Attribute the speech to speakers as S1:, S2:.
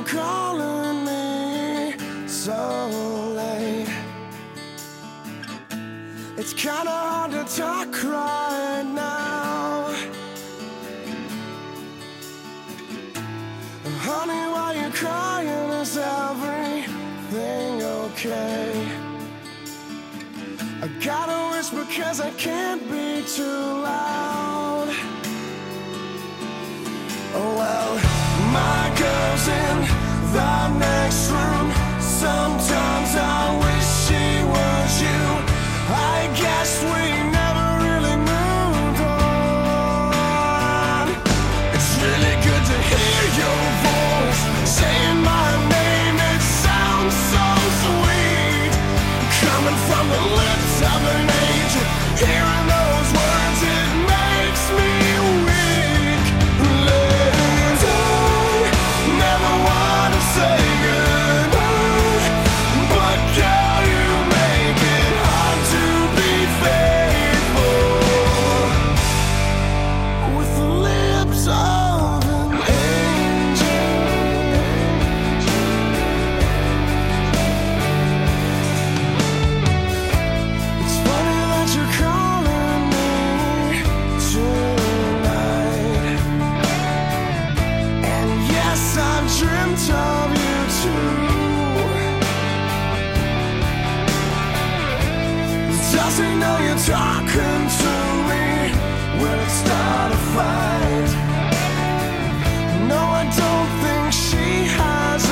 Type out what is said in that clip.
S1: you calling me so late? It's kinda hard to talk right now. Honey, why you crying? Is everything okay? I gotta whisper 'cause I can't be too loud. Oh well, my girl's in the next room. Sometimes I wish she was you. I guess we never really moved on. It's really good to hear your voice saying my name. It sounds so sweet, coming from the lips of an angel. Hearing those words, it makes me weak. Never want to say goodbye, but girl, you make it hard to be faithful with the lips of an angel. It's funny that you're calling me tonight, and yes, I've dreamt of you too. Does he know you're talking to me? Will it start a fight? No, I don't think she has